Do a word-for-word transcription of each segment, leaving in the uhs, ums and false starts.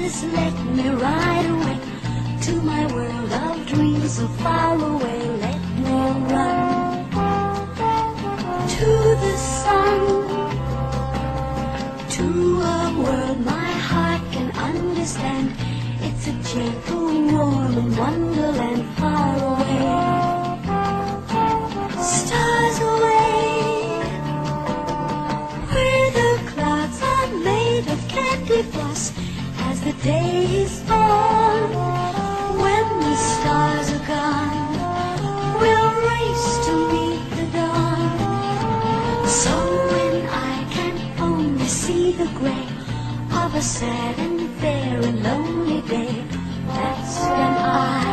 oasis, let me ride away to my world of dreams so far away. Let me run to the sun, to a world my heart can understand. It's a gentle, warm wonderland far away. Stars away, where the clouds are made of candy floss. As the day is on, when the stars are gone, we'll race to meet the dawn. So when I can only see the gray of a sad and very lonely day, that's when I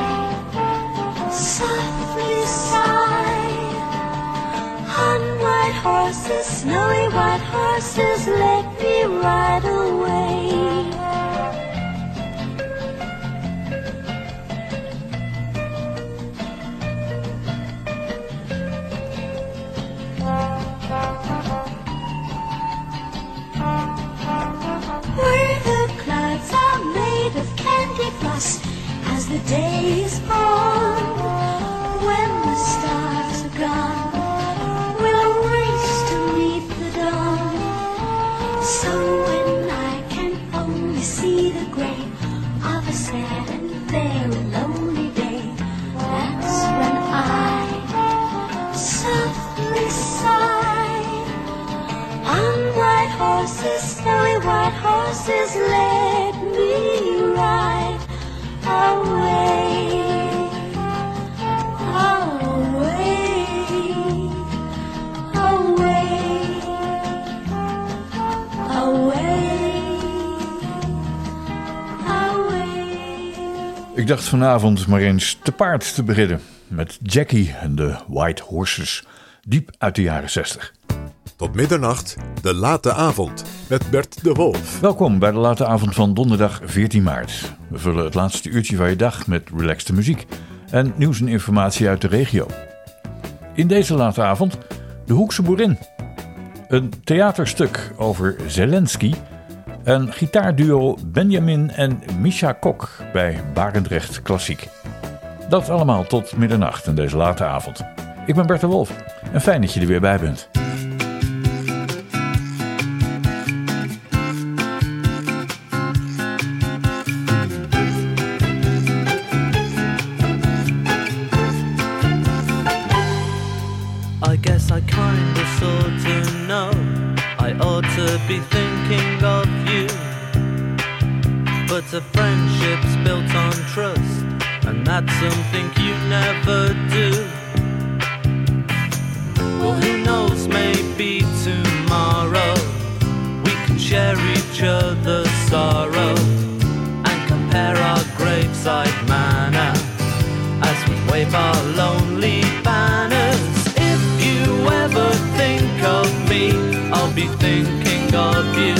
softly sigh. On white horses, snowy white horses, let me ride away. Where the clouds are made of candy floss. As the day is on, when the stars are gone, we'll race to meet the dawn. So when I can only see the gray of a sad and very lonely day, that's when I softly sigh. On white horses, snowy white horses, let me ride away, away, away, away, away. Ik dacht vanavond maar eens te paard te beginnen met Jackie en de White Horses, diep uit de jaren zestig. Tot middernacht, de late avond, met Bert de Wolf. Welkom bij de late avond van donderdag veertien maart. We vullen het laatste uurtje van je dag met relaxte muziek en nieuws en informatie uit de regio. In deze late avond de Hoekse Boerin. Een theaterstuk over Zelensky. En gitaarduo Benjamin en Misha Kok bij Barendrecht Klassiek. Dat allemaal tot middernacht in deze late avond. Ik ben Bert de Wolf en fijn dat je er weer bij bent. I guess I kinda sorta know I ought to be thinking of you, but a friendship's built on trust, and that's something you never do. Well, who knows, maybe tomorrow we can share each other's sorrow and compare our graveside manner as we wave our lonely banners. Ever think of me, I'll be thinking of you.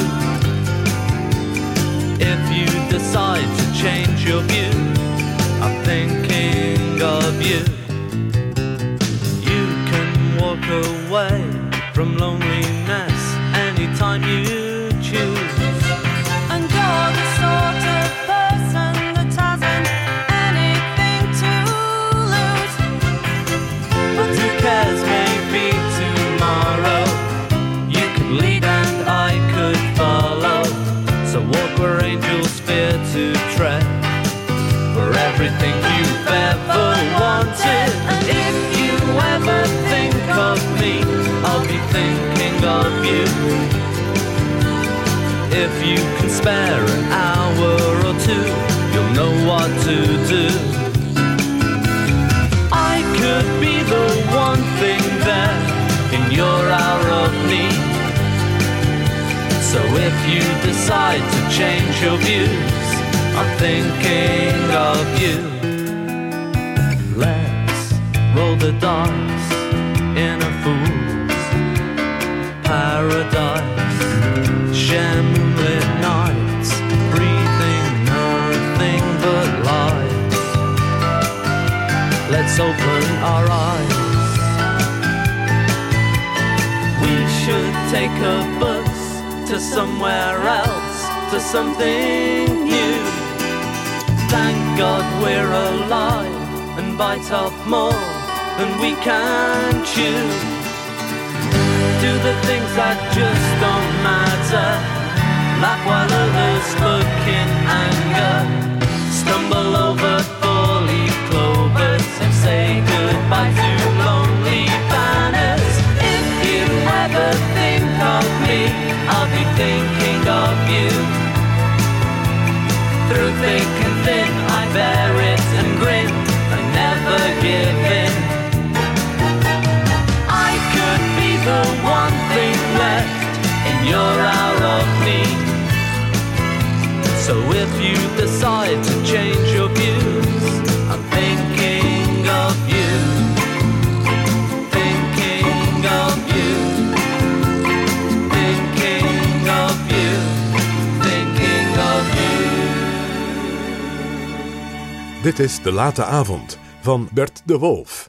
If you decide to change your view, I'm thinking of you. You can walk away from loneliness anytime you choose, and you're the sort of person that hasn't anything to lose. But who cares, maybe tomorrow you could lead and I could follow. So walk where angels fear to tread, for everything you've ever wanted. And if you ever think of me, I'll be thinking of you. If you can spare an hour or two, you'll know what to do. I could be the one thing there in your hour of need. So if you decide to change your views, I'm thinking of you. Let's roll the dice in a fool's paradise. Share moonlit nights, breathing nothing but light. Let's open our eyes. We should take a bus to somewhere else, to something new. Thank God we're alive and bite off more than we can chew. Do the things that just don't matter. Laugh while others look in anger. Stumble over four-leaf clovers and say goodbye to lonely banners. If you ever think of me, I'll be thinking of you. Through thick and thin, I bear it and grin. I never give in. I could be the one thing left in your hour of need. So if you decide to change your views, I'm thinking of you. Thinking of you. Thinking of you. Thinking of you. Dit is De Late Avond van Bert de Wolf.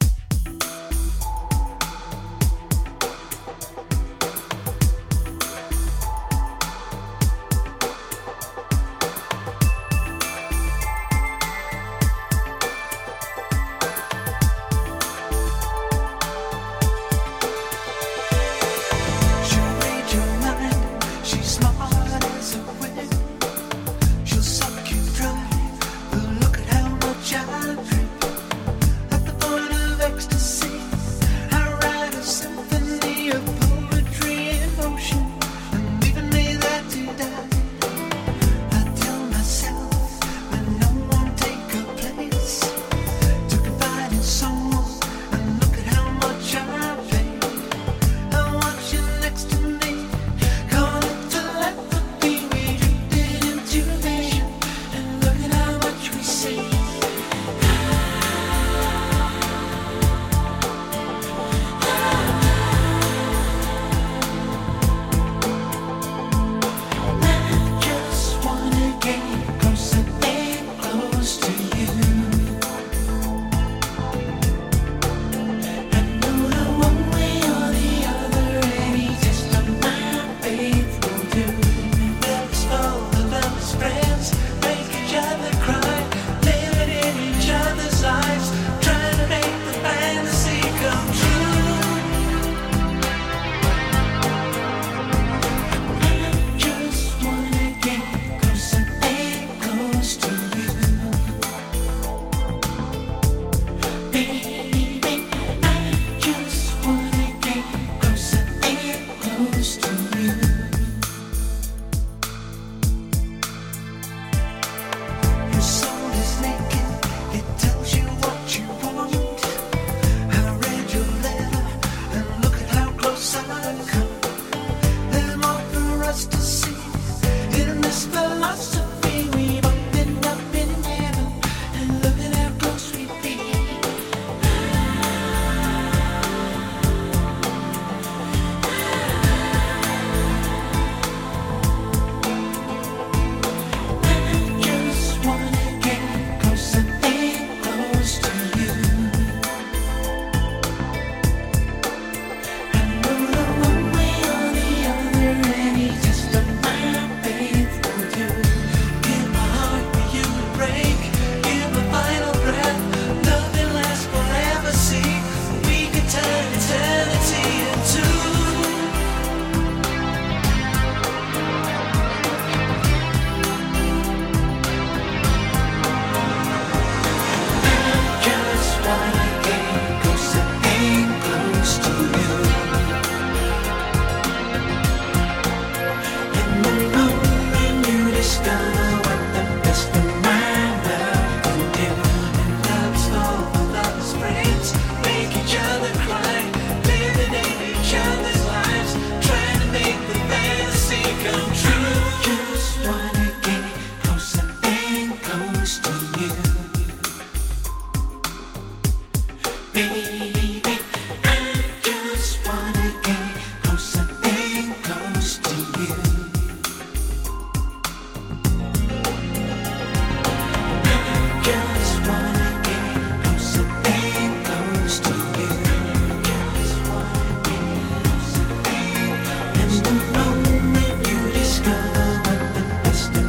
The moment you discover what the best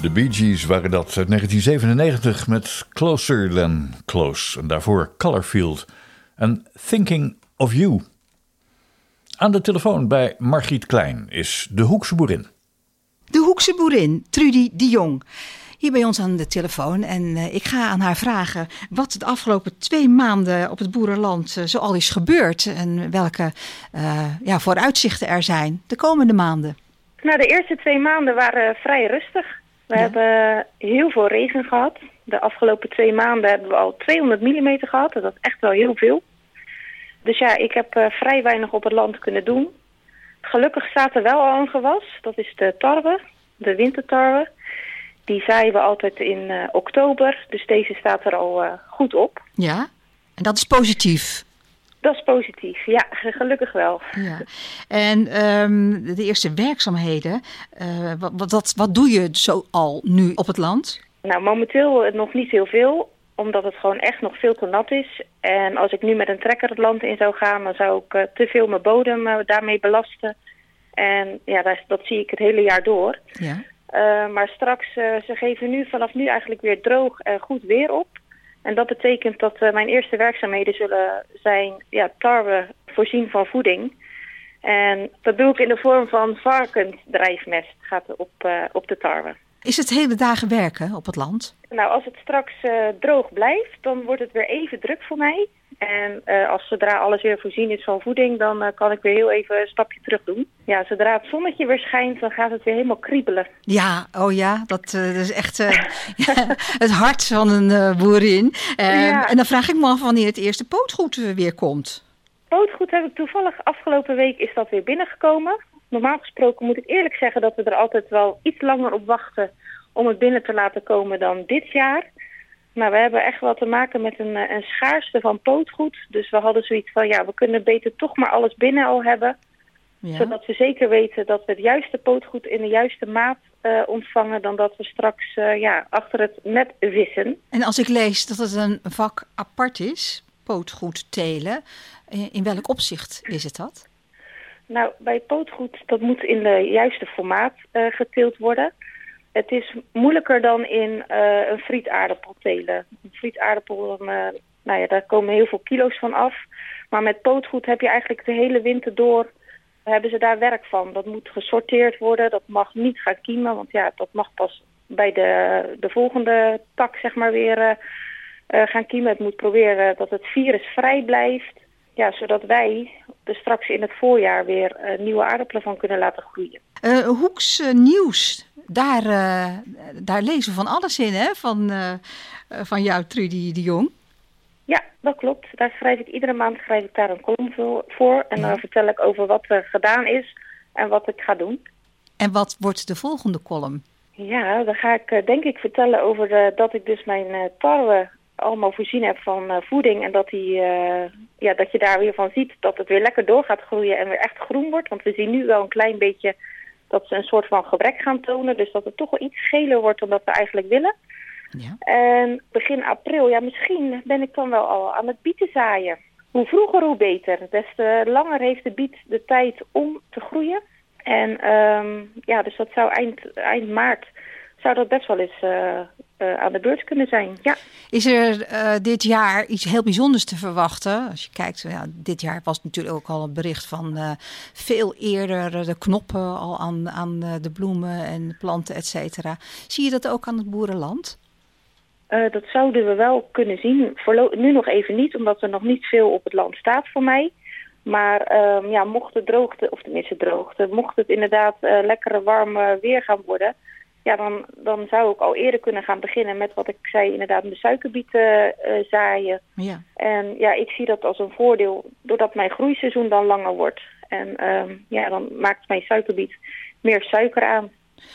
De Bee Gees waren dat uit negentien zevenennegentig met Closer Than Close. En daarvoor Colorfield en Thinking of You. Aan de telefoon bij Margriet Klein is de Hoekse boerin. De Hoekse boerin, Trudy de Jong. Hier bij ons aan de telefoon. En uh, ik ga aan haar vragen wat de afgelopen twee maanden op het boerenland uh, zoal is gebeurd. En welke uh, ja, vooruitzichten er zijn de komende maanden. Nou, de eerste twee maanden waren vrij rustig. We ja. hebben heel veel regen gehad. De afgelopen twee maanden hebben we al tweehonderd millimeter gehad. Dat is echt wel heel veel. Dus ja, ik heb uh, vrij weinig op het land kunnen doen. Gelukkig staat er wel al een gewas. Dat is de tarwe, de wintertarwe. Die zaaien we altijd in uh, oktober. Dus deze staat er al uh, goed op. Ja, en dat is positief. Dat is positief, ja, gelukkig wel. Ja. En um, de eerste werkzaamheden, uh, wat, wat, wat doe je zo al nu op het land? Nou, momenteel nog niet heel veel, omdat het gewoon echt nog veel te nat is. En als ik nu met een trekker het land in zou gaan, dan zou ik uh, te veel mijn bodem uh, daarmee belasten. En ja, dat, dat zie ik het hele jaar door. Ja. Uh, maar straks, uh, ze geven nu vanaf nu eigenlijk weer droog en goed weer op. En dat betekent dat uh, mijn eerste werkzaamheden zullen zijn ja, tarwe voorzien van voeding. En dat doe ik in de vorm van varkensdrijfmest, gaat op, uh, op de tarwe. Is het hele dagen werken op het land? Nou, als het straks uh, droog blijft, dan wordt het weer even druk voor mij. En uh, als zodra alles weer voorzien is van voeding, dan uh, kan ik weer heel even een stapje terug doen. Ja, zodra het zonnetje weer schijnt, dan gaat het weer helemaal kriebelen. Ja, oh ja, dat, uh, dat is echt uh, ja, het hart van een uh, boerin. Uh, ja. En dan vraag ik me af wanneer het eerste pootgoed uh, weer komt. Pootgoed heb ik toevallig afgelopen week is dat weer binnengekomen. Normaal gesproken moet ik eerlijk zeggen dat we er altijd wel iets langer op wachten om het binnen te laten komen dan dit jaar. Maar we hebben echt wel te maken met een, een schaarste van pootgoed. Dus we hadden zoiets van, ja, we kunnen beter toch maar alles binnen al hebben. Ja. Zodat we zeker weten dat we het juiste pootgoed in de juiste maat uh, ontvangen, dan dat we straks uh, ja, achter het net vissen. En als ik lees dat het een vak apart is, pootgoed telen, in welk opzicht is het dat? Nou, bij pootgoed, dat moet in de juiste formaat uh, geteeld worden. Het is moeilijker dan in uh, een frietaardappel telen. Een frietaardappel, uh, nou ja, daar komen heel veel kilo's van af. Maar met pootgoed heb je eigenlijk de hele winter door, hebben ze daar werk van. Dat moet gesorteerd worden, dat mag niet gaan kiemen, want ja, dat mag pas bij de, de volgende tak zeg maar weer uh, uh, gaan kiemen. Het moet proberen dat het virus vrij blijft, ja, zodat wij er straks in het voorjaar weer uh, nieuwe aardappelen van kunnen laten groeien. Uh, Hoeks uh, nieuws, daar, uh, daar lezen we van alles in, hè? Van, uh, van jou, Trudy de Jong. Ja, dat klopt. Daar schrijf ik iedere maand schrijf ik daar een column voor. En dan ja. vertel ik over wat er gedaan is en wat ik ga doen. En wat wordt de volgende column? Ja, dan ga ik uh, denk ik vertellen over uh, dat ik dus mijn uh, tarwe allemaal voorzien heb van uh, voeding. En dat, die, uh, ja, dat je daar weer van ziet dat het weer lekker door gaat groeien en weer echt groen wordt. Want we zien nu wel een klein beetje dat ze een soort van gebrek gaan tonen. Dus dat het toch wel iets geler wordt dan dat we eigenlijk willen. Ja. En begin april, ja misschien ben ik dan wel al aan het bieten zaaien. Hoe vroeger hoe beter. Des te langer heeft de biet de tijd om te groeien. En um, ja, dus dat zou eind, eind maart zou dat best wel eens uh, uh, aan de beurt kunnen zijn. Ja. Is er uh, dit jaar iets heel bijzonders te verwachten? Als je kijkt, ja, dit jaar was natuurlijk ook al een bericht van uh, veel eerder de knoppen al aan, aan de bloemen en planten, et cetera. Zie je dat ook aan het boerenland? Uh, dat zouden we wel kunnen zien. Voorlo- nu nog even niet, omdat er nog niet veel op het land staat voor mij. Maar um, ja, mocht de droogte, of tenminste droogte, mocht het inderdaad uh, lekkere warme weer gaan worden, ja, dan, dan zou ik al eerder kunnen gaan beginnen met wat ik zei, inderdaad de suikerbieten uh, zaaien. Ja. En ja, ik zie dat als een voordeel, doordat mijn groeiseizoen dan langer wordt. En um, ja, dan maakt mijn suikerbiet meer suiker aan.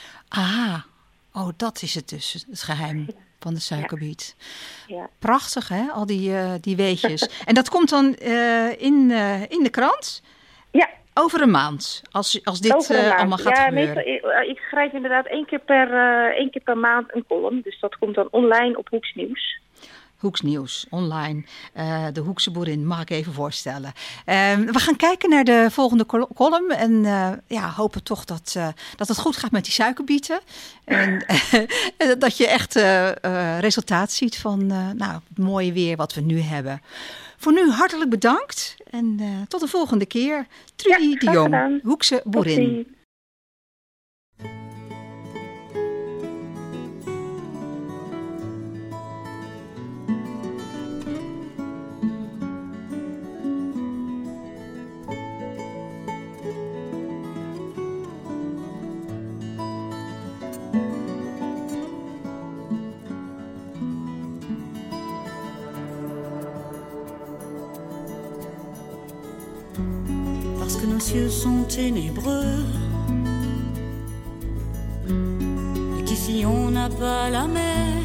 Ah, oh, dat is het dus, het geheim van de suikerbiet. Ja. Ja. Prachtig, hè, al die, uh, die weetjes. En dat komt dan uh, in, uh, in de krant? Ja. Over een maand, als, als dit uh, allemaal gaat ja, gebeuren. Meestal, ik schrijf inderdaad één keer, per, uh, één keer per maand een column. Dus dat komt dan online op Hoeks Nieuws. Hoeks Nieuws, online. Uh, de Hoekse boerin, mag ik even voorstellen. Uh, we gaan kijken naar de volgende col- column. En uh, ja, hopen toch dat, uh, dat het goed gaat met die suikerbieten. En uh, dat je echt uh, uh, resultaat ziet van uh, nou, het mooie weer wat we nu hebben. Voor nu hartelijk bedankt. En uh, tot de volgende keer. Trudy ja, de Jong, gedaan. Hoekse boerin. Que nos cieux sont ténébreux et qu'ici on n'a pas la mer.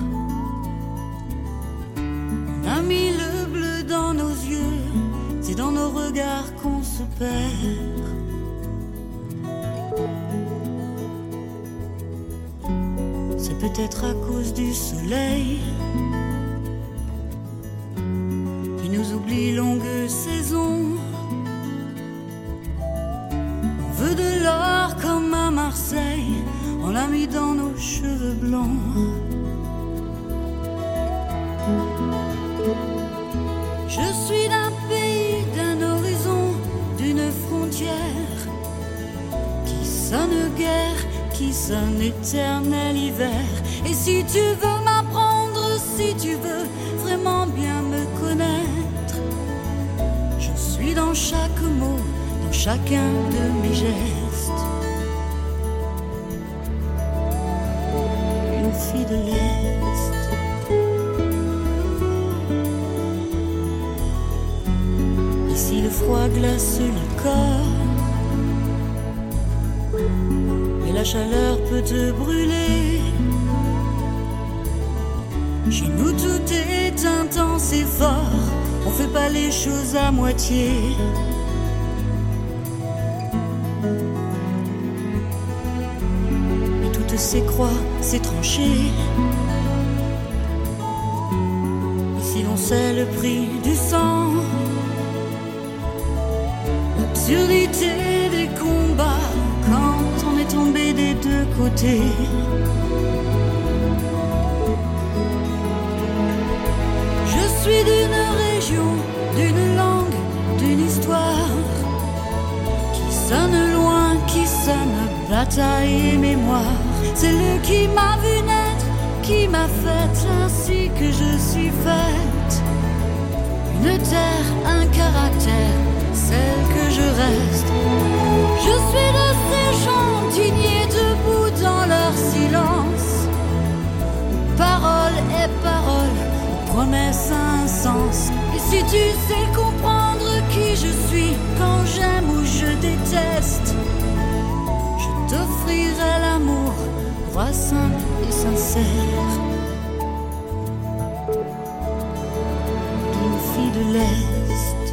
On a mis le bleu dans nos yeux, c'est dans nos regards qu'on se perd. C'est peut-être à cause du soleil qui nous oublie longue saison. Veut de l'or comme à Marseille, on l'a mis dans nos cheveux blancs. Je suis d'un pays, d'un horizon, d'une frontière qui sonne guerre, qui sonne éternel hiver. Et si tu veux m'apprendre, si tu veux vraiment bien me connaître, je suis dans chaque mot, dans chacun de mes gestes. Une fille de l'Est. Ici le froid glace le corps, et la chaleur peut te brûler. Chez nous tout est intense et fort, on fait pas les choses à moitié. Ces croix, ces tranchées. Ici l'on sait le prix du sang, l'absurdité des combats quand on est tombé des deux côtés. Je suis d'une région, d'une langue, d'une histoire qui sonne loin, qui sonne bataille et mémoire. C'est lui qui m'a vu naître, qui m'a faite ainsi que je suis faite. Une terre, un caractère, celle que je reste. Je suis de ces gens dignés debout dans leur silence. Parole et parole, promesse un sens. Et si tu sais comprendre qui je suis quand j'aime ou je déteste, je t'offrirai l'amour, droit simple et sincère, d'une fille de l'Est.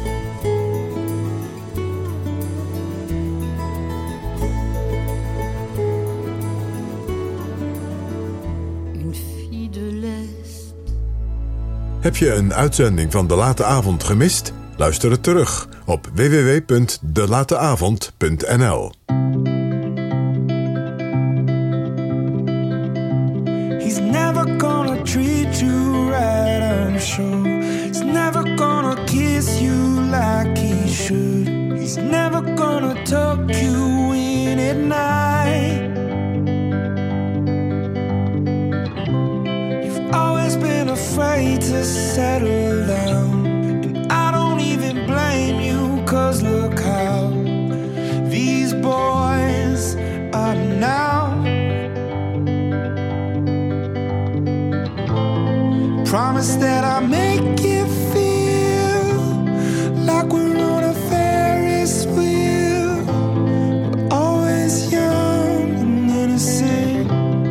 Une fille de l'Est. Heb je een uitzending van De Late Avond gemist? Luister het terug op w w w punt de late avond punt n l. Treat you right, I'm sure. He's never gonna kiss you like he should. He's never gonna tuck you in at night. You've always been afraid to settle down, and I don't even blame you, 'cause look how these boys are now. Promise that I'll make you feel like we're on a Ferris wheel. We're always young and innocent.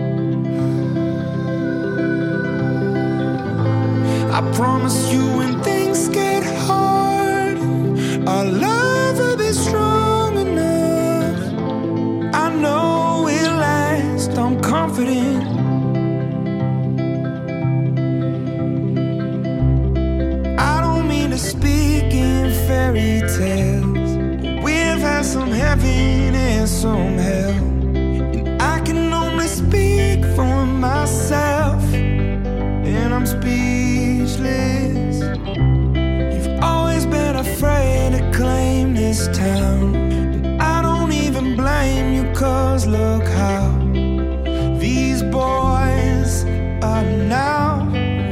I promise you when things get hard, our love will be strong enough. I know we'll last, I'm confident. fairy tales. We've had some heaven and some hell, and I can only speak for myself, and I'm speechless. You've always been afraid to claim this town, and I don't even blame you, 'cause look how these boys are now.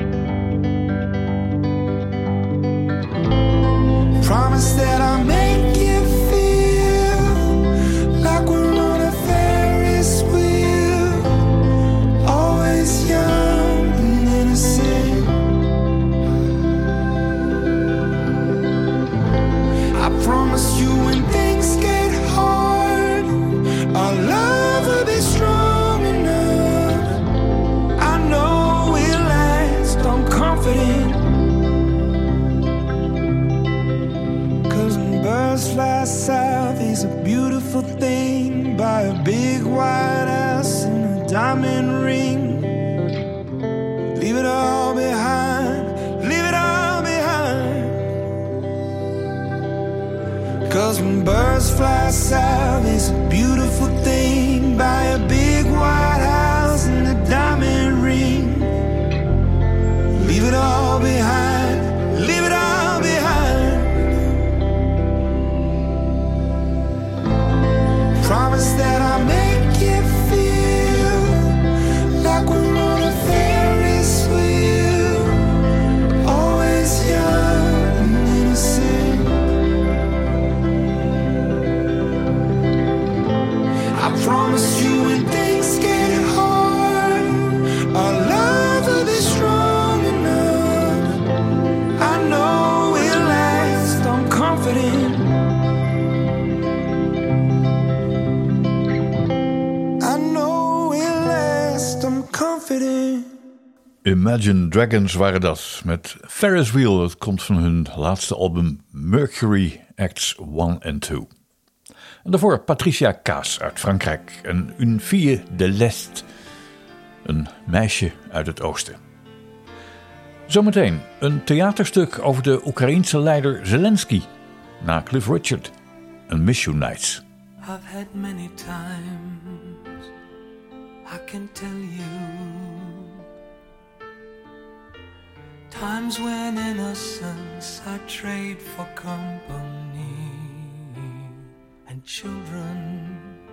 Promise that I'll make you feel like we're on a Ferris wheel, always young and innocent. I promise you when things get hard, our love will be strong enough. I know we'll last, I'm confident. Birds fly south is a beautiful thing, by a big white house and a diamond ring. Leave it all behind, leave it all behind. 'Cause when birds fly south is a beautiful thing, by a big white house and a diamond ring. Leave it all behind, leave it all behind. Promise that I'll make you feel like we're on a Ferris wheel, always young and innocent. I promise you when things get hard, our love will be strong enough. I know we'll last, I'm confident. Imagine Dragons waren dat, met Ferris Wheel. Dat komt van hun laatste album Mercury Acts one and two. En daarvoor Patricia Kaas uit Frankrijk en Une fille de l'Est, een meisje uit het oosten. Zometeen een theaterstuk over de Oekraïense leider Zelensky, na Cliff Richard en Miss You Nights. I've had many times, I can tell you, times when innocence I trade for company, and children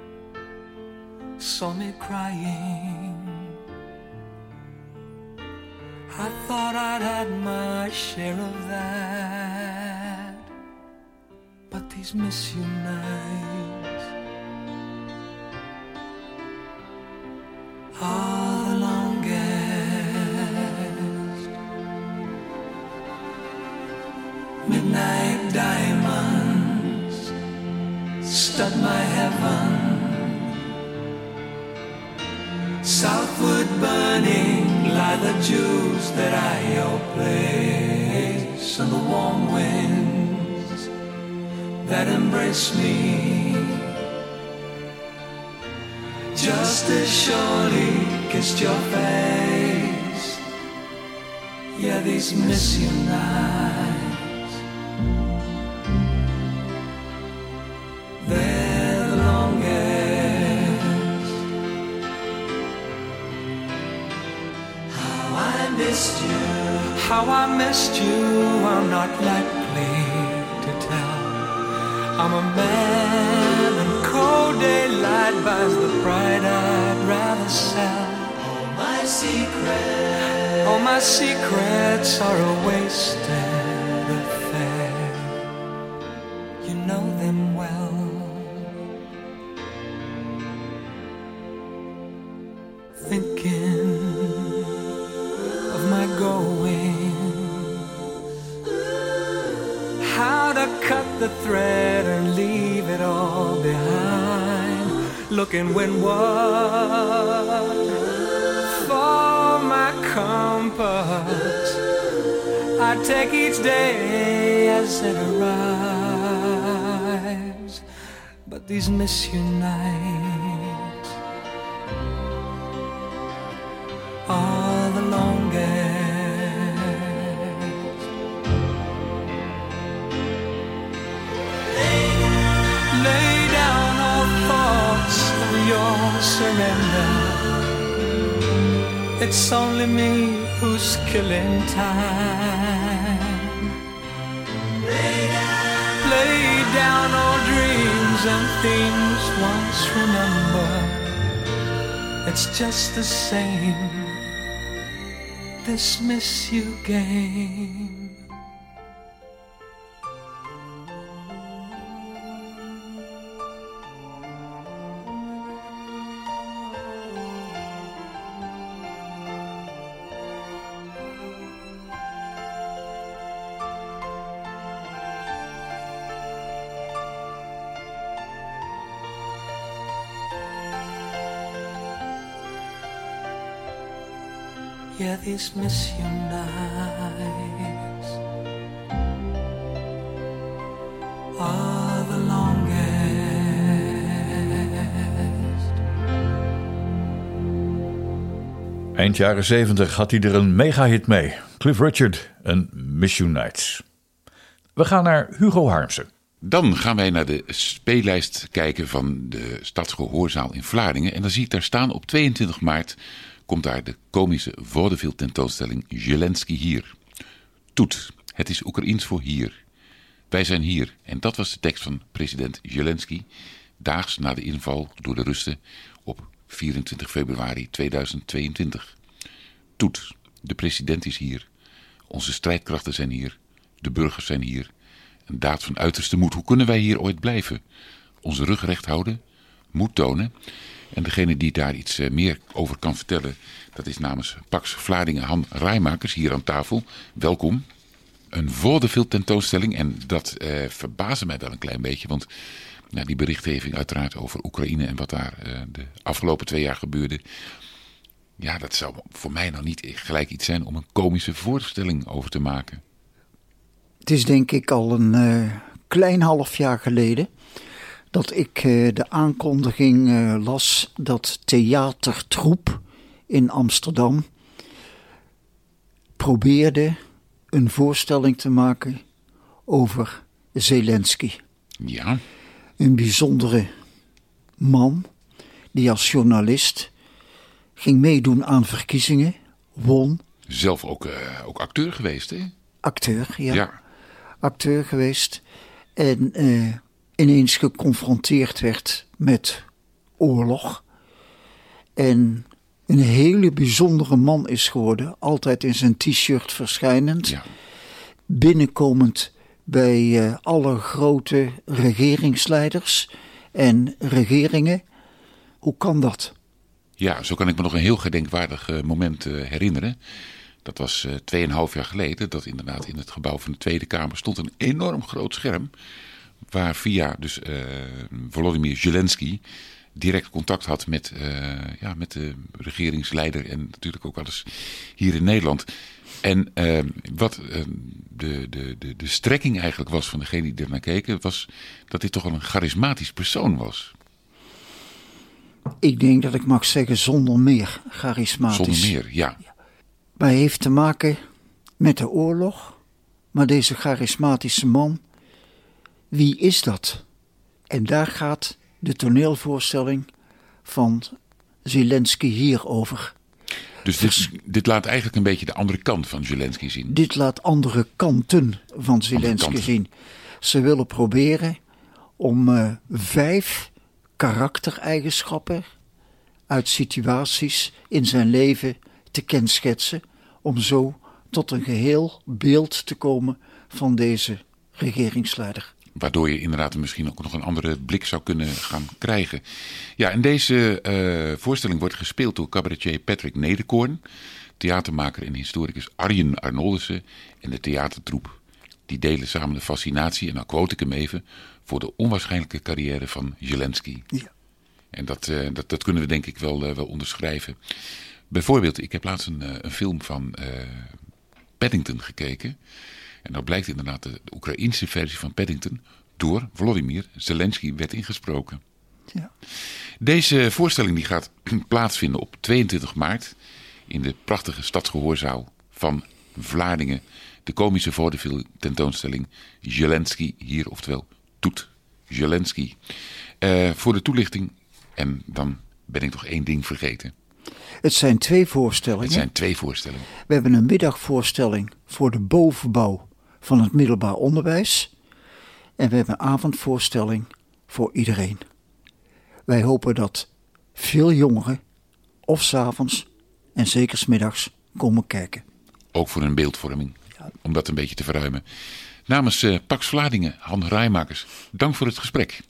saw me crying. I thought I'd had my share of that, but these Miss You nights are the longest. Midnight diamonds stud my heaven, southward burning lie the jewels that I your place, and the warm winds that embrace me just as surely kissed your face. Yeah, these Miss You nights, they're the longest. How I missed you, how I missed you, I'm not likely to tell. I'm a man and cold daylight buys the pride I'd rather sell. All my secrets, all my secrets are a wasted affair. You know them well. Thinking of my going, how to cut the thread and leave it all behind. Looking windward for my compass, I take each day as it arrives. But these Miss You nights are the longest. It's only me who's killing time. Lay down, lay down all dreams and things once remember. It's just the same, this miss you game. Yeah, these miss you nights are the longest. Eind jaren zeventig had hij er een mega-hit mee. Cliff Richard en Miss You Nights. We gaan naar Hugo Harmsen. Dan gaan wij naar de speellijst kijken van de Stadsgehoorzaal in Vlaardingen. En dan zie ik daar staan op tweeëntwintig maart... komt daar de komische vaudeville tentoonstelling Zelensky hier. Toet, het is Oekraïens voor hier. Wij zijn hier. En dat was de tekst van president Zelensky... daags na de inval door de Russen op vierentwintig februari tweeduizend tweeëntwintig. Toet, de president is hier. Onze strijdkrachten zijn hier. De burgers zijn hier. Een daad van uiterste moed. Hoe kunnen wij hier ooit blijven? Onze rug recht houden, moed tonen... En degene die daar iets meer over kan vertellen, dat is namens Pax Vlaardingen Han Rijmakers hier aan tafel. Welkom. Een vaudeville tentoonstelling en dat eh, verbaasde mij wel een klein beetje. Want nou, die berichtgeving uiteraard over Oekraïne en wat daar eh, de afgelopen twee jaar gebeurde. Ja, dat zou voor mij nou niet gelijk iets zijn om een komische voorstelling over te maken. Het is denk ik al een uh, klein half jaar geleden... dat ik uh, de aankondiging uh, las dat Theatertroep in Amsterdam probeerde een voorstelling te maken over Zelensky. Ja. Een bijzondere man die als journalist ging meedoen aan verkiezingen, won. Zelf ook, uh, ook acteur geweest, hè? Acteur, ja. ja. Acteur geweest en... Uh, ineens geconfronteerd werd met oorlog. En een hele bijzondere man is geworden. Altijd in zijn t-shirt verschijnend. Ja. Binnenkomend bij uh, alle grote regeringsleiders en regeringen. Hoe kan dat? Ja, zo kan ik me nog een heel gedenkwaardig uh, moment uh, herinneren. Dat was uh, tweeënhalf jaar geleden. Dat inderdaad in het gebouw van de Tweede Kamer stond een enorm groot scherm... waar via dus uh, Volodymyr Zelensky direct contact had met, uh, ja, met de regeringsleider en natuurlijk ook alles hier in Nederland. En uh, wat uh, de, de, de, de strekking eigenlijk was van degene die er naar keken, was dat dit toch wel een charismatisch persoon was. Ik denk dat ik mag zeggen zonder meer charismatisch. Zonder meer, ja. Maar hij heeft te maken met de oorlog. Maar deze charismatische man, wie is dat? En daar gaat de toneelvoorstelling van Zelensky hier over. Dus dit, dit laat eigenlijk een beetje de andere kant van Zelensky zien? Dit laat andere kanten van Zelensky kanten. zien. Ze willen proberen om uh, vijf karaktereigenschappen uit situaties in zijn leven te kenschetsen. Om zo tot een geheel beeld te komen van deze regeringsleider. Waardoor je inderdaad misschien ook nog een andere blik zou kunnen gaan krijgen. Ja, en deze uh, voorstelling wordt gespeeld door cabaretier Patrick Nederkoorn, theatermaker en historicus Arjen Arnoldussen en de theatertroep. Die delen samen de fascinatie, en dan quote ik hem even, voor de onwaarschijnlijke carrière van Zelensky. Ja. En dat, uh, dat, dat kunnen we denk ik wel, uh, wel onderschrijven. Bijvoorbeeld, ik heb laatst een, uh, een film van uh, Paddington gekeken. En nou blijkt inderdaad de, de Oekraïense versie van Paddington door Volodymyr Zelensky werd ingesproken. Ja. Deze voorstelling die gaat plaatsvinden op tweeëntwintig maart in de prachtige Stadsgehoorzaal van Vlaardingen. De komische vaudeville tentoonstelling Zelensky hier, oftewel Toet Zelensky. Uh, voor de toelichting, en dan ben ik nog één ding vergeten. Het zijn twee voorstellingen. Het zijn twee voorstellingen. We hebben een middagvoorstelling voor de bovenbouw van het middelbaar onderwijs. En we hebben een avondvoorstelling voor iedereen. Wij hopen dat veel jongeren, of 's avonds en zeker 's middags, komen kijken. Ook voor een beeldvorming, om dat een beetje te verruimen. Namens uh, Pax Vlaardingen, Han Rijmakers, dank voor het gesprek.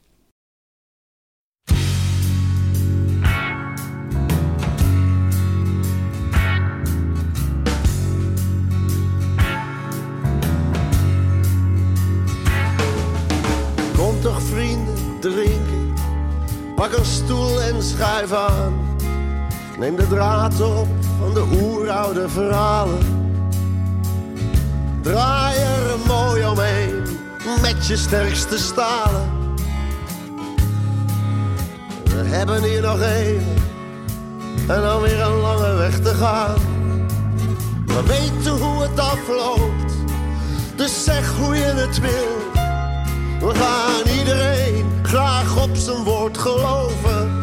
Kom toch vrienden, drinken, pak een stoel en schuif aan. Neem de draad op van de oeroude verhalen. Draai er mooi omheen met je sterkste stalen. We hebben hier nog even en dan weer een lange weg te gaan. We weten hoe het afloopt, dus zeg hoe je het wil. We gaan iedereen graag op zijn woord geloven.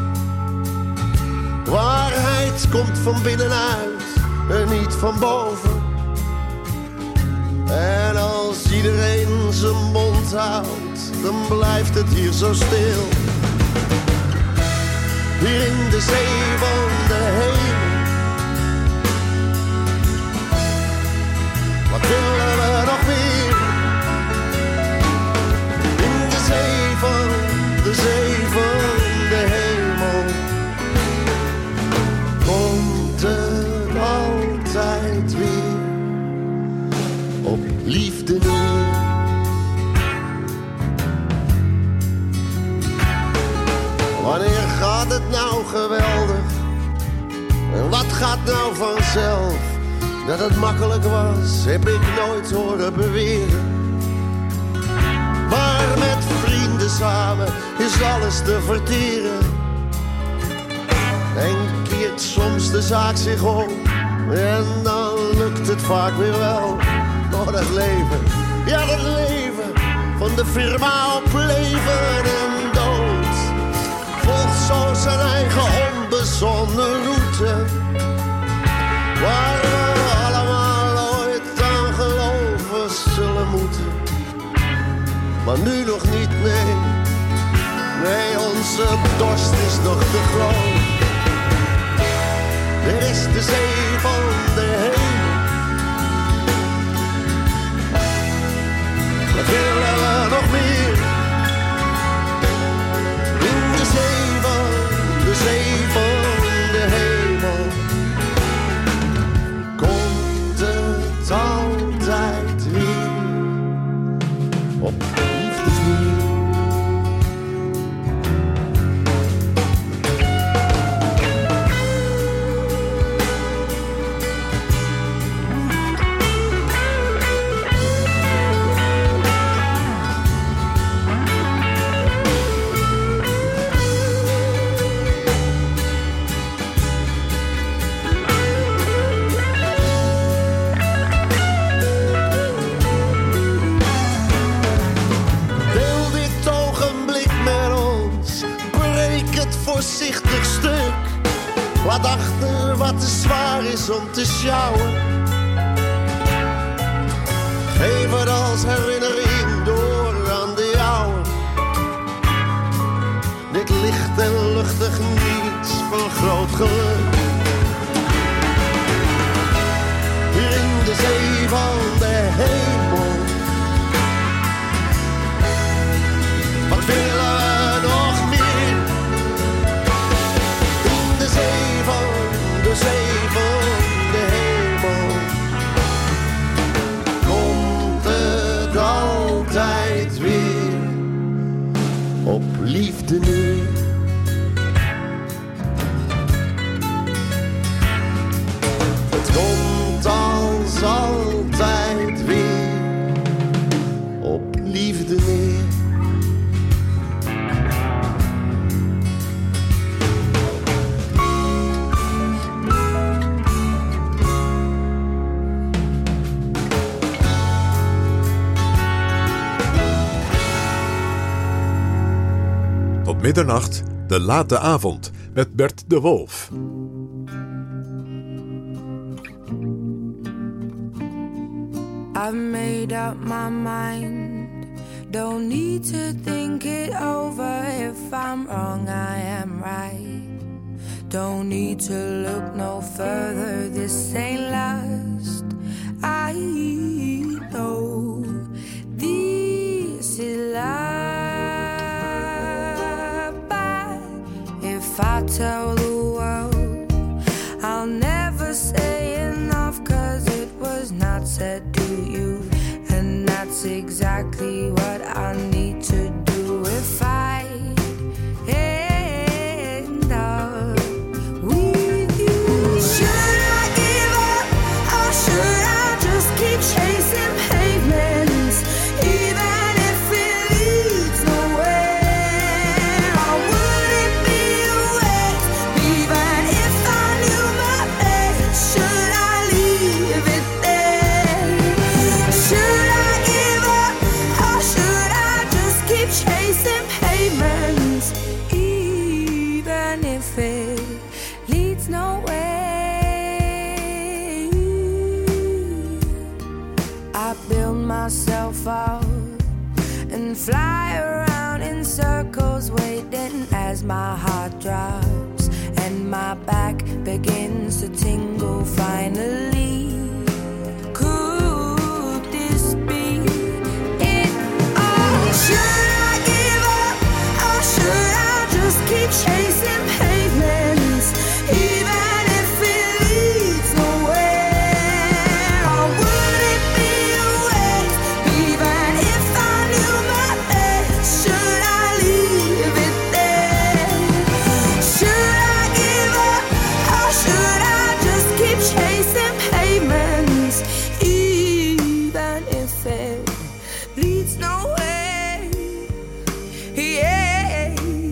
Waarheid komt van binnenuit en niet van boven. En als iedereen zijn mond houdt, dan blijft het hier zo stil. Hier in de zee van de hemel. Wat willen we nog meer? In de zee van de zee van de hemel. Komt het altijd weer op liefde neer. Wanneer gaat het nou geweldig? En wat gaat nou vanzelf? Dat het makkelijk was, heb ik nooit horen beweren. Maar met vrienden samen is alles te verteren. En keert soms de zaak zich om. En dan lukt het vaak weer wel. Oh, dat leven, ja dat leven van de firma op leven en dood. Volgt zo zijn eigen onbezonnen route. Waar we allemaal ooit aan geloven zullen moeten. Maar nu nog niet, nee. Nee, onze dorst is nog te groot. Er is de zee van de hemel. Wat willen we nog meer? In de zee van, de zee van de hemel. Komt het altijd weer op liefdesnieuw. Voorzichtig stuk, laat achter wat te zwaar is om te sjouwen. Geef het als herinnering door aan de jouwe. Dit licht en luchtig niets van groot geluk. Hier in de zee van de hemel. Wat willen we nog meer? De zee van, de zee van de hemel. Komt het altijd weer op liefde neer. Het komt als altijd weer op liefde neer. Middernacht, de late avond met Bert de Wolf. I've made up my mind. Don't need to think it over. If I'm wrong, I am right. Don't need to look no further. This ain't last. I know this is love. But if I tell the world, I'll never say enough, 'cause it was not said to you. And that's exactly what I need to do if I end up with you. Should I give up or should I just keep chasing pavements, even if it leads nowhere? Or would it be a waste, even if I knew my best? Should I leave it there? Should I give up or should I just keep chasing pavements, even if it leads nowhere? I build myself up and fly around in circles, waiting as my heart drops and my back begins to tingle finally. Could this be it all? Should I give up or should I just keep chasing pavements, even if it leads nowhere? Or would it be a waste, even if I knew my best? Should I leave it there? Should I give up or should I just keep chasing pavements, even if it leads nowhere? Yeah.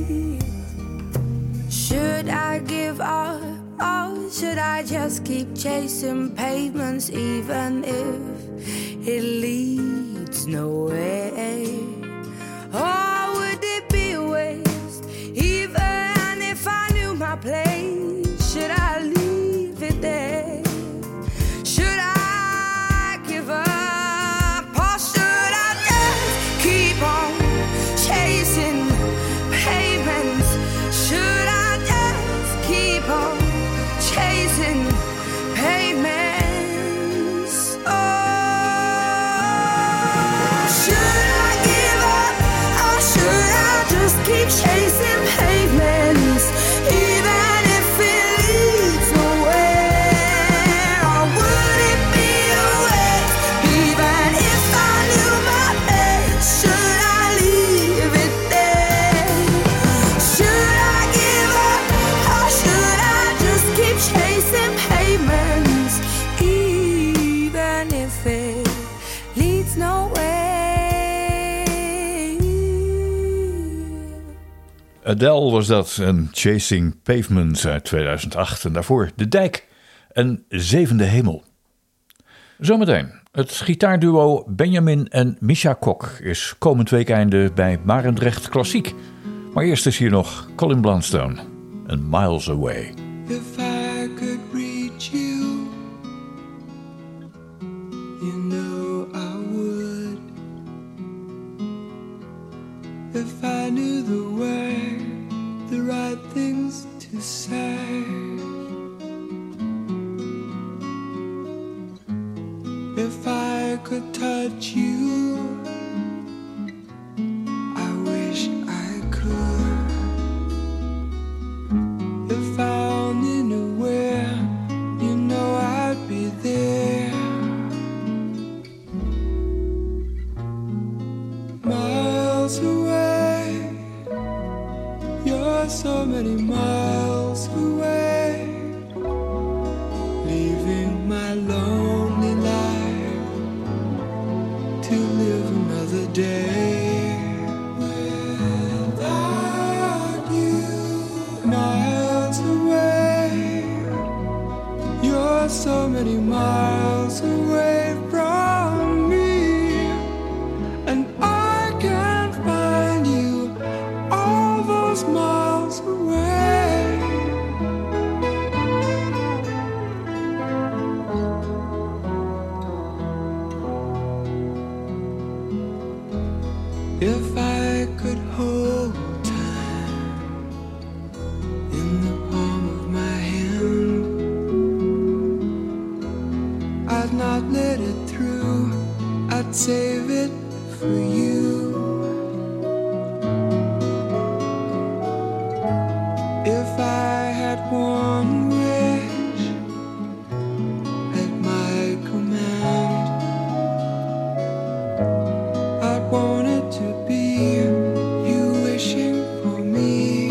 Should I give up or should I just keep chasing pavements, even if it leads nowhere? Or would it be a waste, even if I knew my place? Should I leave it there? Should I give up or should I just keep on chasing pavements? Should I just keep on chasing pavements? Oh, should I give up or should I just keep chasing pavements, even if it leads nowhere? Or would it be a waste, even if I knew my best? Should I leave it there? Should I give up or should I just keep chasing pavements, even if it leads nowhere? Adele was dat, en Chasing Pavements uit tweeduizend acht. En daarvoor De Dijk en Zevende Hemel. Zometeen, het gitaarduo Benjamin en Misha Kok is komend weekeinde bij Barendrecht Klassiek. Maar eerst is hier nog Colin Blunstone en Miles Away. If I could reach you, you know I would. If I knew the way, the right things to say. If I could touch you, I wish I could. If I only knew where, you know I'd be there. Miles away, you're so many miles away, leaving my lonely life to live another day without you. Miles away, you're so many miles away from me, and I can't find you all those miles away. If I could hold time in the palm of my hand, I'd not let it through, I'd save it for you. If I had one wish at my command, I'd want it to be you wishing for me.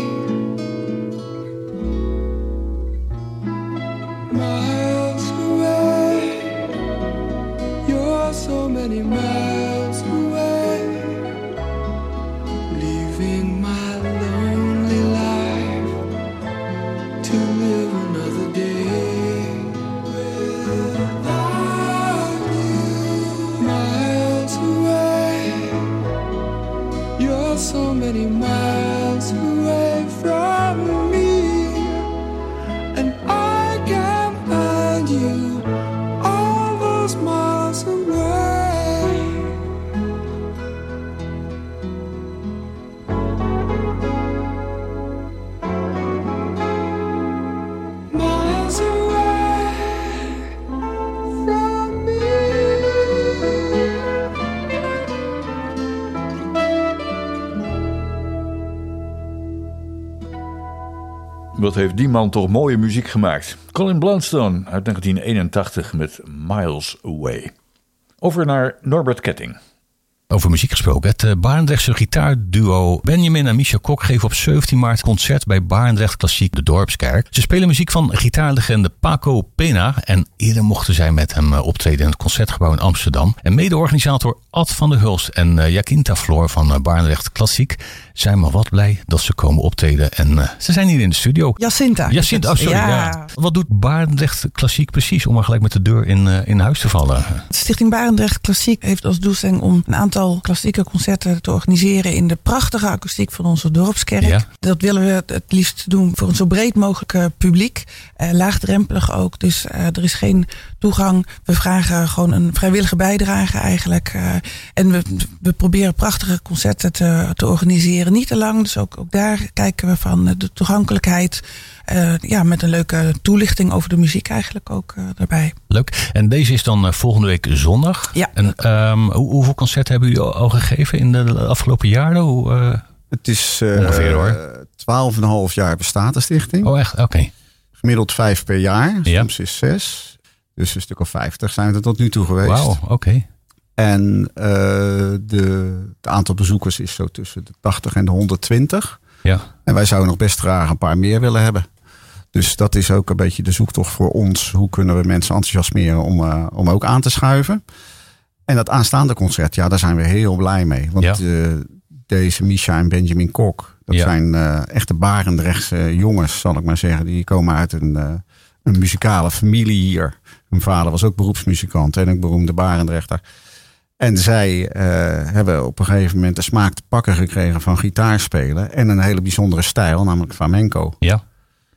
Miles away, you're so many miles away, leaving my lonely life to live another day without you. Miles away, you're so many miles away from me, and I can't find you all those miles away. Miles away from me. Wat heeft die man toch mooie muziek gemaakt. Colin Blunstone uit negentien eenentachtig met Miles Away. Over naar Norbert Ketting. Over muziek gesproken. Het uh, Barendrechtse gitaarduo Benjamin en Misha Kok geven op zeventien maart concert bij Barendrecht Klassiek de Dorpskerk. Ze spelen muziek van gitaarlegende Paco Pena en eerder mochten zij met hem uh, optreden in het Concertgebouw in Amsterdam. En mede-organisator Ad van der Hulst en uh, Jacinta Floor van uh, Barendrecht Klassiek zijn maar wat blij dat ze komen optreden. En uh, ze zijn hier in de studio. Jacinta. Jacinta, oh sorry. Ja. Ja. Wat doet Barendrecht Klassiek precies om maar gelijk met de deur in, uh, in huis te vallen? De Stichting Barendrecht Klassiek heeft als doelstelling om een aantal klassieke concerten te organiseren in de prachtige akoestiek van onze dorpskerk. Ja. Dat willen we het liefst doen voor een zo breed mogelijk publiek. Uh, laagdrempelig ook. Dus uh, er is geen toegang. We vragen gewoon een vrijwillige bijdrage eigenlijk. Uh, en we, we proberen prachtige concerten te, te organiseren. Niet te lang. Dus ook, ook daar kijken we van de toegankelijkheid. Uh, ja, met een leuke toelichting over de muziek eigenlijk ook uh, daarbij. Leuk. En deze is dan uh, volgende week zondag. Ja. En um, hoe, hoeveel concerten hebben jullie al gegeven in de afgelopen jaren? Hoe, uh, Het is uh, ongeveer hoor. twaalf en een half jaar bestaat de stichting. Oh echt? Oké. Okay. Gemiddeld vijf per jaar. Ja. Soms is zes. Dus een stuk of vijftig zijn we er tot nu toe geweest. Wauw, oké. Okay. En uh, de, het aantal bezoekers is zo tussen de tachtig en de honderdtwintig. Ja. En wij zouden nog best graag een paar meer willen hebben. Dus dat is ook een beetje de zoektocht voor ons. Hoe kunnen we mensen enthousiasmeren om, uh, om ook aan te schuiven? En dat aanstaande concert, ja, daar zijn we heel blij mee. Want ja. uh, deze Misha en Benjamin Kok, dat ja. zijn uh, echte Barendrechtse jongens, zal ik maar zeggen. Die komen uit een, uh, een muzikale familie hier. Hun vader was ook beroepsmuzikant en een beroemde Barendrechter. En zij uh, hebben op een gegeven moment de smaak te pakken gekregen van gitaarspelen. En een hele bijzondere stijl, namelijk flamenco. Ja.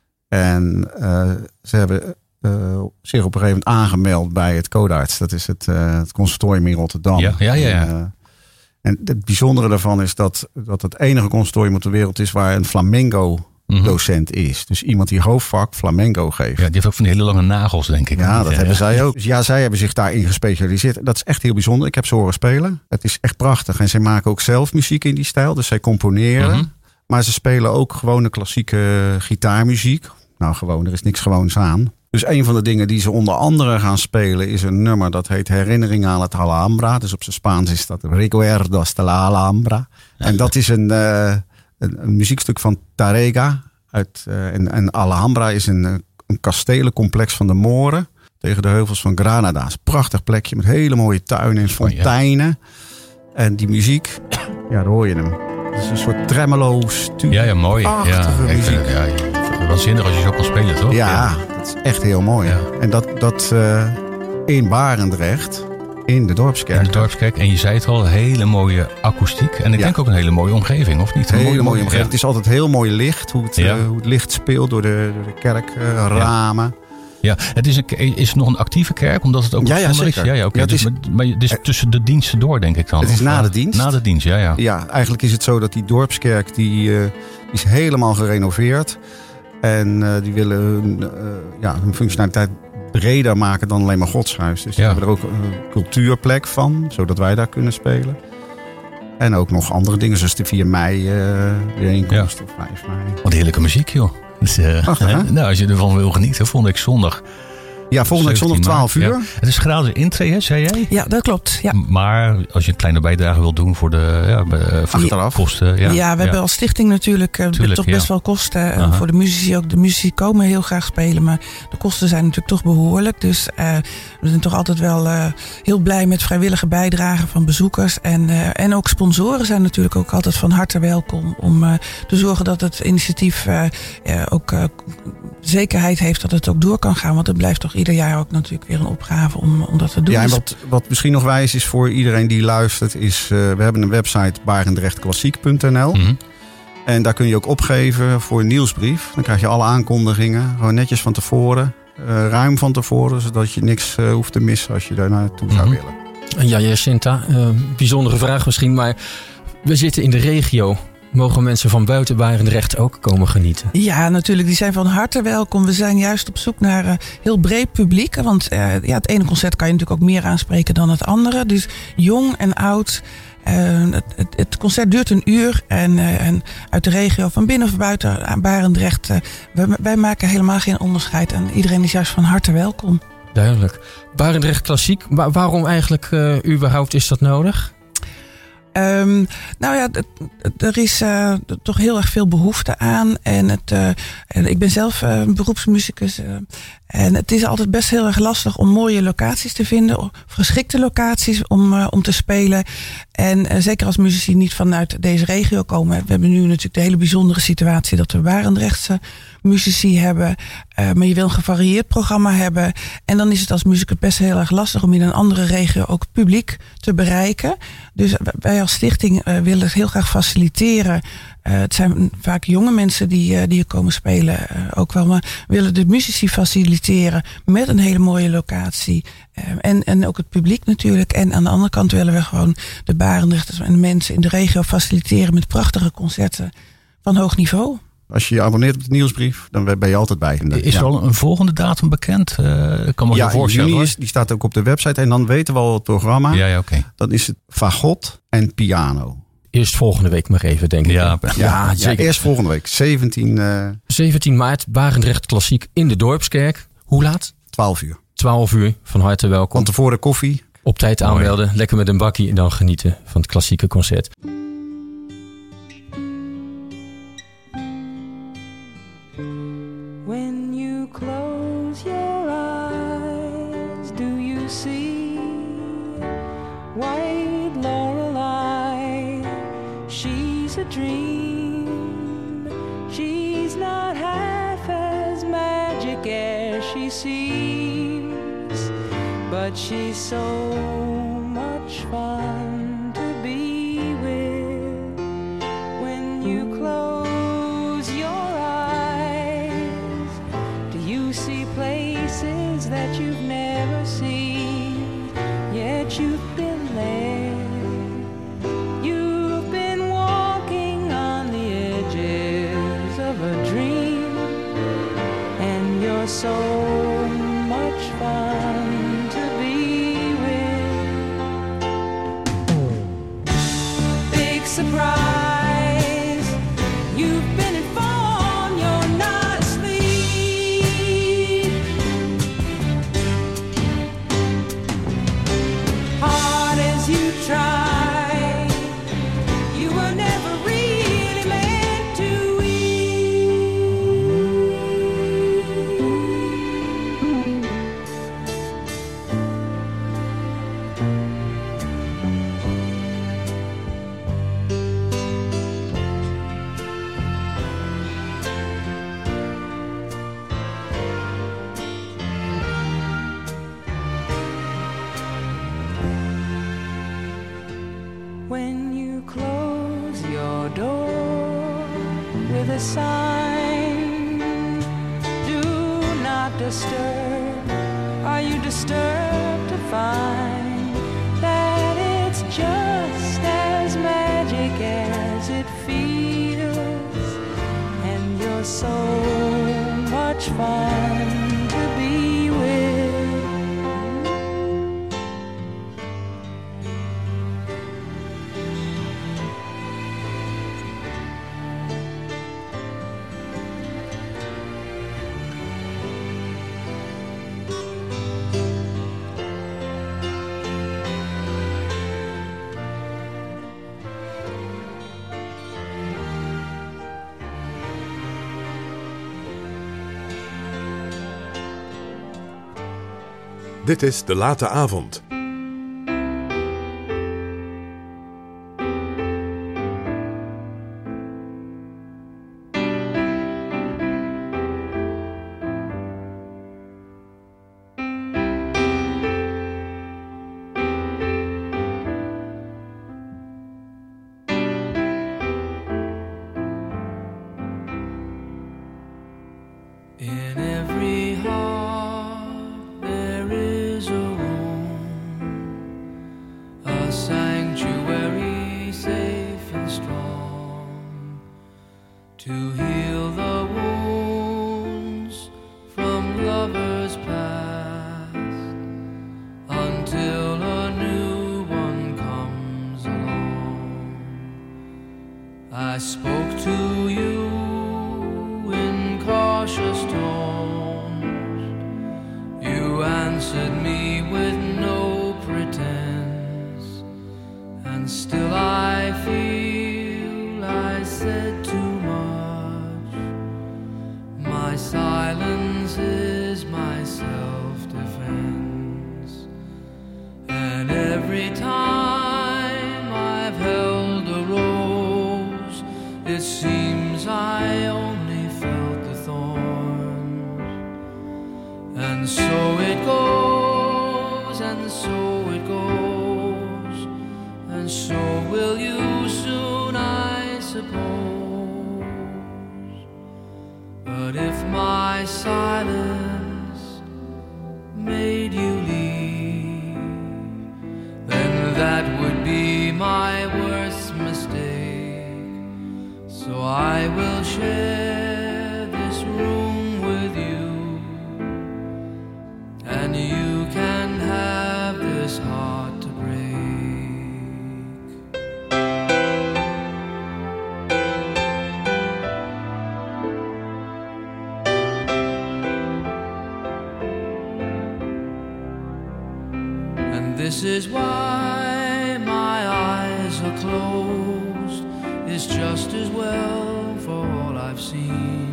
En uh, ze hebben uh, zich op een gegeven moment aangemeld bij het Codarts. Dat is het, uh, het conservatorium in Rotterdam. Ja, ja, ja. ja. En, uh, en het bijzondere daarvan is dat, dat het enige conservatorium op de wereld is waar een flamenco docent mm-hmm. is. Dus iemand die hoofdvak flamenco geeft. Ja, die heeft ook van die hele lange nagels, denk ik. Ja, dat ja. hebben zij ook. Dus ja, zij hebben zich daarin gespecialiseerd. Dat is echt heel bijzonder. Ik heb ze horen spelen. Het is echt prachtig. En zij maken ook zelf muziek in die stijl. Dus zij componeren. Mm-hmm. Maar ze spelen ook gewone klassieke gitaarmuziek. Nou, gewoon, er is niks gewoons aan. Dus een van de dingen die ze onder andere gaan spelen is een nummer dat heet Herinnering aan het Alhambra. Dus op zijn Spaans is dat Recuerdos de la Alhambra. En dat is een, uh, een, een muziekstuk van Tárrega. Uit, uh, en, en Alhambra is een, een kastelencomplex van de Moren tegen de heuvels van Granada. Het is een prachtig plekje met hele mooie tuinen en fonteinen. Oh, ja. En die muziek, ja, daar hoor je hem. Het is een soort tremolo, stuur. Ja, ja, mooi. Prachtige ja, muziek. Ja, ja, waanzinnig als je zo kan spelen, toch? Ja, ja. Dat is echt heel mooi. Ja. En dat, dat uh, in Barendrecht, in de Dorpskerk. In de Dorpskerk. En je zei het al, een hele mooie akoestiek. En ik ja. denk ook een hele mooie omgeving, of niet? Een hele mooie, mooie omgeving. Ja. Het is altijd heel mooi licht, hoe het, ja. uh, hoe het licht speelt door de, door de kerkramen. Uh, ja. Ja, het is, een, is het nog een actieve kerk, omdat het ook Ja, ja, zondag is? zeker. Ja, ja, oké. Ja, het dus, is- maar, maar het is tussen de diensten door, denk ik dan. Het is of, na uh, de dienst. Na de dienst, ja, ja. Ja, eigenlijk is het zo dat die dorpskerk die, uh, die is helemaal gerenoveerd. En uh, die willen hun, uh, ja, hun functionaliteit breder maken dan alleen maar godshuis. Dus Ja. die hebben er ook een cultuurplek van, zodat wij daar kunnen spelen. En ook nog andere dingen, zoals de vier mei uh, bijeenkomst of vijf mei. Wat heerlijke muziek, joh. Dus, uh, Ach, hè? nou, als je ervan wil genieten, volgende week zondag. Ja, volgende week zondag twaalf uur. Ja. Het is gratis intree, hè, zei jij? Ja, dat klopt. Ja. Maar als je een kleine bijdrage wilt doen voor de, ja, voor de kosten. Ja, Ja, we hebben als stichting natuurlijk uh, Tuurlijk, toch ja. best wel kosten. Uh, Aha. voor de muzici ook. De muzici komen heel graag spelen, maar de kosten zijn natuurlijk toch behoorlijk. Dus uh, we zijn toch altijd wel uh, heel blij met vrijwillige bijdragen van bezoekers. En, uh, en ook sponsoren zijn natuurlijk ook altijd van harte welkom. Om uh, te zorgen dat het initiatief uh, uh, ook uh, zekerheid heeft dat het ook door kan gaan. Want het blijft toch ieder jaar ook natuurlijk weer een opgave om, om dat te doen. Ja, en Dus- wat, wat misschien nog wijs is voor iedereen die luistert, is uh, we hebben een website barendrechtklassiek punt n l. Mm-hmm. En daar kun je ook opgeven voor een nieuwsbrief. Dan krijg je alle aankondigingen, gewoon netjes van tevoren, uh, ruim van tevoren, zodat je niks uh, hoeft te missen als je daar naartoe zou willen. En ja, Jacinta, uh, bijzondere vraag misschien, maar we zitten in de regio. Mogen mensen van buiten Barendrecht ook komen genieten? Ja, natuurlijk. Die zijn van harte welkom. We zijn juist op zoek naar een heel breed publiek. Want uh, ja, het ene concert kan je natuurlijk ook meer aanspreken dan het andere. Dus jong en oud. Uh, het, het, het concert duurt een uur. En, uh, en uit de regio, van binnen of buiten aan Barendrecht. Uh, wij, wij maken helemaal geen onderscheid. En iedereen is juist van harte welkom. Duidelijk. Barendrecht Klassiek, Wa- waarom eigenlijk uh, überhaupt is dat nodig? Um, nou ja, d- d- er is uh, d- toch heel erg veel behoefte aan. En het, uh, en ik ben zelf uh, een beroepsmuzikus. Uh, en het is altijd best heel erg lastig om mooie locaties te vinden. Of geschikte locaties om, uh, om te spelen. En uh, zeker als muzici niet vanuit deze regio komen. We hebben nu natuurlijk de hele bijzondere situatie dat we Barendrechtse muzici hebben. Uh, maar je wil een gevarieerd programma hebben. En dan is het als muzikus best heel erg lastig om in een andere regio ook publiek te bereiken. Dus wij als stichting uh, willen het heel graag faciliteren. Uh, het zijn vaak jonge mensen die, uh, die hier komen spelen uh, ook wel. Maar we willen de muzici faciliteren met een hele mooie locatie. Uh, en, en ook het publiek natuurlijk. En aan de andere kant willen we gewoon de Barendrechters en de mensen in de regio faciliteren met prachtige concerten van hoog niveau. Als je je abonneert op de nieuwsbrief, dan ben je altijd bij. Is er al een volgende datum bekend? Uh, kan me ja, je voorstellen. juni is, die staat ook op de website. En dan weten we al het programma. Ja, ja, okay. Dan is het fagot en piano. Eerst volgende week maar even, denk ik. Ja, ja, ja, zeker. Ja, eerst volgende week. zeventien, uh... zeventien maart, Barendrecht Klassiek in de Dorpskerk. Hoe laat? twaalf uur. twaalf uur, van harte welkom. Van tevoren koffie. Op tijd aanmelden, Mooi. Lekker met een bakkie en dan genieten van het klassieke concert. When you close your eyes, do you see white Lorelei? She's a dream. She's not half as magic as she seems, but she's so much fun to be with. When you close your eyes, do you see places that you've never seen, yet you've been there? You've been walking on the edges of a dream, and you're so much fun to be with. Big surprise, you've been informed you're not asleep. Hard as you try, you were never really meant to when you close your door with a sign, do not disturb. disturbed to find that it's just as magic as it feels, and you're so much fun to be with. Dit is De Late Avond. In every heart there is a room, a sanctuary safe and strong, to heal the wounds from lovers past, until a new one comes along. I spoke to you in cautious tones. You answered me with no pretense, and still I feel I said too much. My silence is my self-defense, and every time I've held a rose, it seems I only felt the thorns. And so it goes, and so it goes, and so will you soon, I suppose. But if my silence made you leave, then that would be my worst mistake. So I will share this room with you, and you can have this heart to break. And this is why my eyes are closed, it's just as well for all I've seen.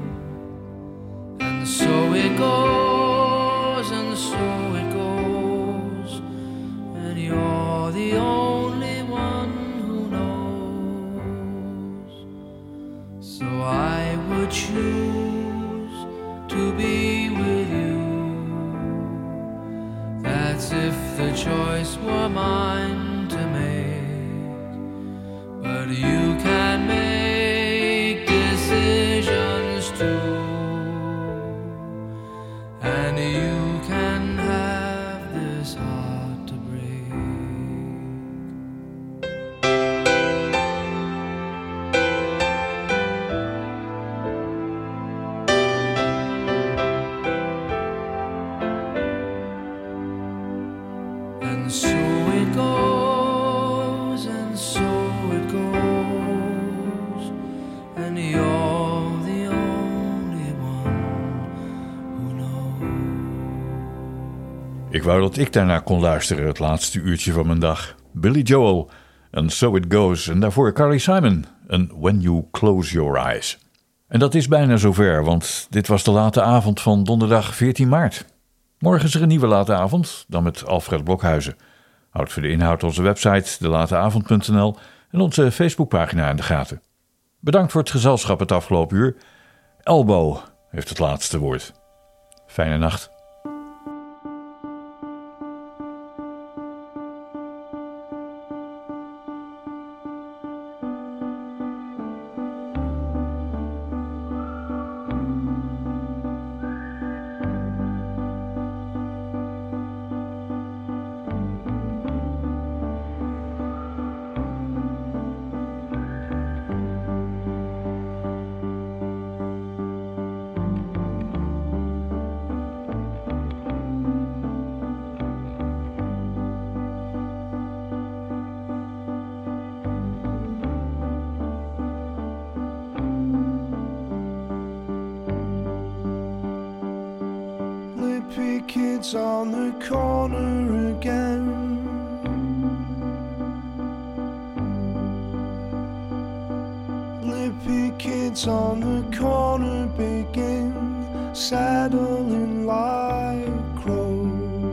And so it goes, and so it goes, and you're the only one who knows. So I would choose to be with you. That's if the choice were mine to make. But you can make decisions too, and you can have this heart to break. And so it goes, and so it goes, and you're the only one who knows. Ik wou dat ik daarna kon luisteren het laatste uurtje van mijn dag. Billy Joel en So It Goes. En daarvoor Carly Simon en When You Close Your Eyes. En dat is bijna zover, want dit was de late avond van donderdag veertien maart. Morgen is er een nieuwe late avond, dan met Alfred Blokhuizen. Houd voor de inhoud onze website de late avond punt n l en onze Facebookpagina in de gaten. Bedankt voor het gezelschap het afgelopen uur. Elbow heeft het laatste woord. Fijne nacht. kids on the corner again. Lippy kids on the corner begin saddling like crows.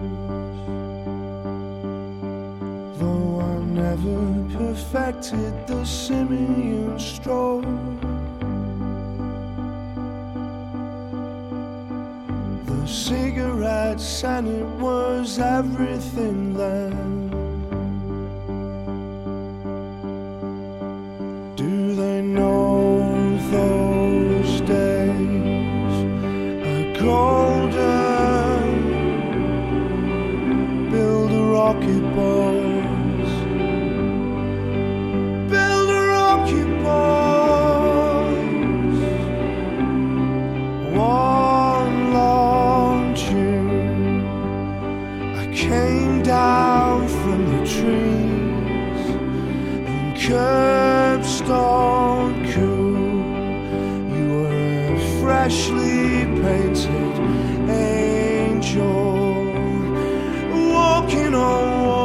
Though I never perfected the simian stroll, the cigarettes and it was everything then. Do they know those days are golden? Build a rocket, boys. Build a rocket, boys. One long June, I came down from the trees and curbstone cool. You were a freshly painted angel walking on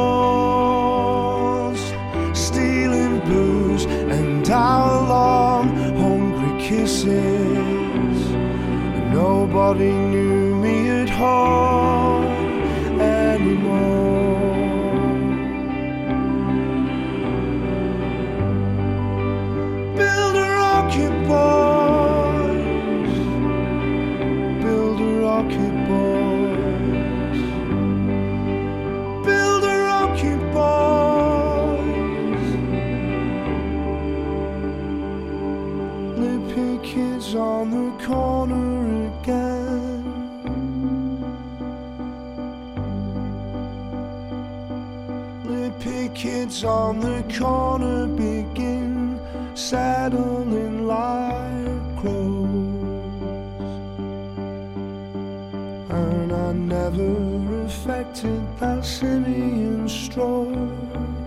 walls, stealing booze and our long hungry kisses. Nobody knew me at home anymore. Build a rocket, boys. Build a rocket, boys. Build a rocket, boys. Lippy kids on the corner again. Lippy kids on the corner begin saddling like crows. And I never affected that simian stroll.